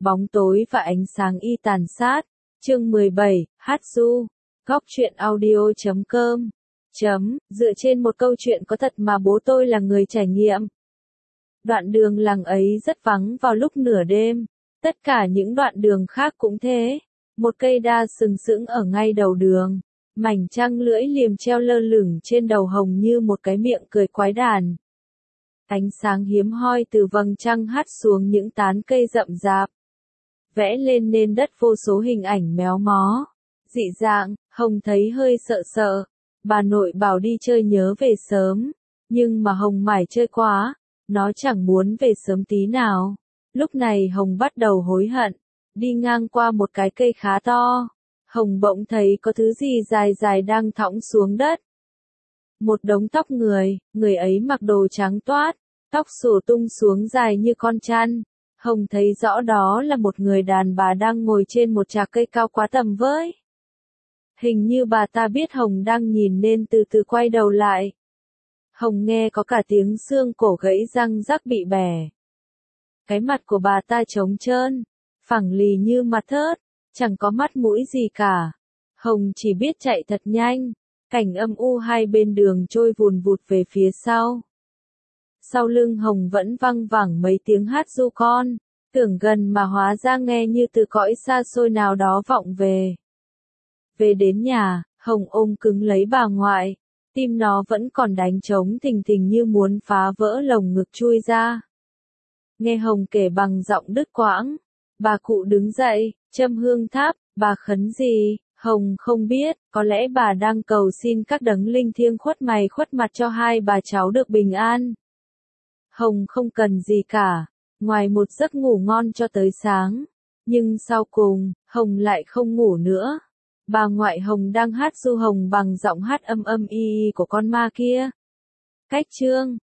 Bóng tối và ánh sáng y tàn sát. Chương 17, Hát Du. Góc truyện audio.com. Dựa trên một câu chuyện có thật mà bố tôi là người trải nghiệm. Đoạn đường làng ấy rất vắng vào lúc nửa đêm. Tất cả những đoạn đường khác cũng thế. Một cây đa sừng sững ở ngay đầu đường. Mảnh trăng lưỡi liềm treo lơ lửng trên đầu Hồng như một cái miệng cười quái đản. Ánh sáng hiếm hoi từ vầng trăng hắt xuống những tán cây rậm rạp, vẽ lên nền đất vô số hình ảnh méo mó, dị dạng. Hồng thấy hơi sợ sợ. Bà nội bảo đi chơi nhớ về sớm, nhưng mà Hồng mải chơi quá, nó chẳng muốn về sớm tí nào. Lúc này Hồng bắt đầu hối hận. Đi ngang qua một cái cây khá to, Hồng bỗng thấy có thứ gì dài dài đang thõng xuống đất. Một đống tóc người ấy mặc đồ trắng toát, tóc xõa tung xuống dài như con chăn. Hồng thấy rõ đó là một người đàn bà đang ngồi trên một chạc cây cao quá tầm với. Hình như bà ta biết Hồng đang nhìn nên từ từ quay đầu lại. Hồng nghe có cả tiếng xương cổ gãy răng rắc bị bẻ. Cái mặt của bà ta trống trơn, phẳng lì như mặt thớt, chẳng có mắt mũi gì cả. Hồng chỉ biết chạy thật nhanh, cảnh âm u hai bên đường trôi vùn vụt về phía sau. Sau lưng Hồng vẫn văng vẳng mấy tiếng hát du con, tưởng gần mà hóa ra nghe như từ cõi xa xôi nào đó vọng về. Về đến nhà, Hồng ôm cứng lấy bà ngoại, tim nó vẫn còn đánh trống thình thình như muốn phá vỡ lồng ngực chui ra. Nghe Hồng kể bằng giọng đứt quãng, bà cụ đứng dậy, châm hương thắp. Bà khấn gì? Hồng không biết, có lẽ bà đang cầu xin các đấng linh thiêng khuất mày khuất mặt cho hai bà cháu được bình an. Hồng không cần gì cả, ngoài một giấc ngủ ngon cho tới sáng. Nhưng sau cùng, Hồng lại không ngủ nữa. Bà ngoại Hồng đang hát du Hồng bằng giọng hát âm âm y y của con ma kia. Cách chương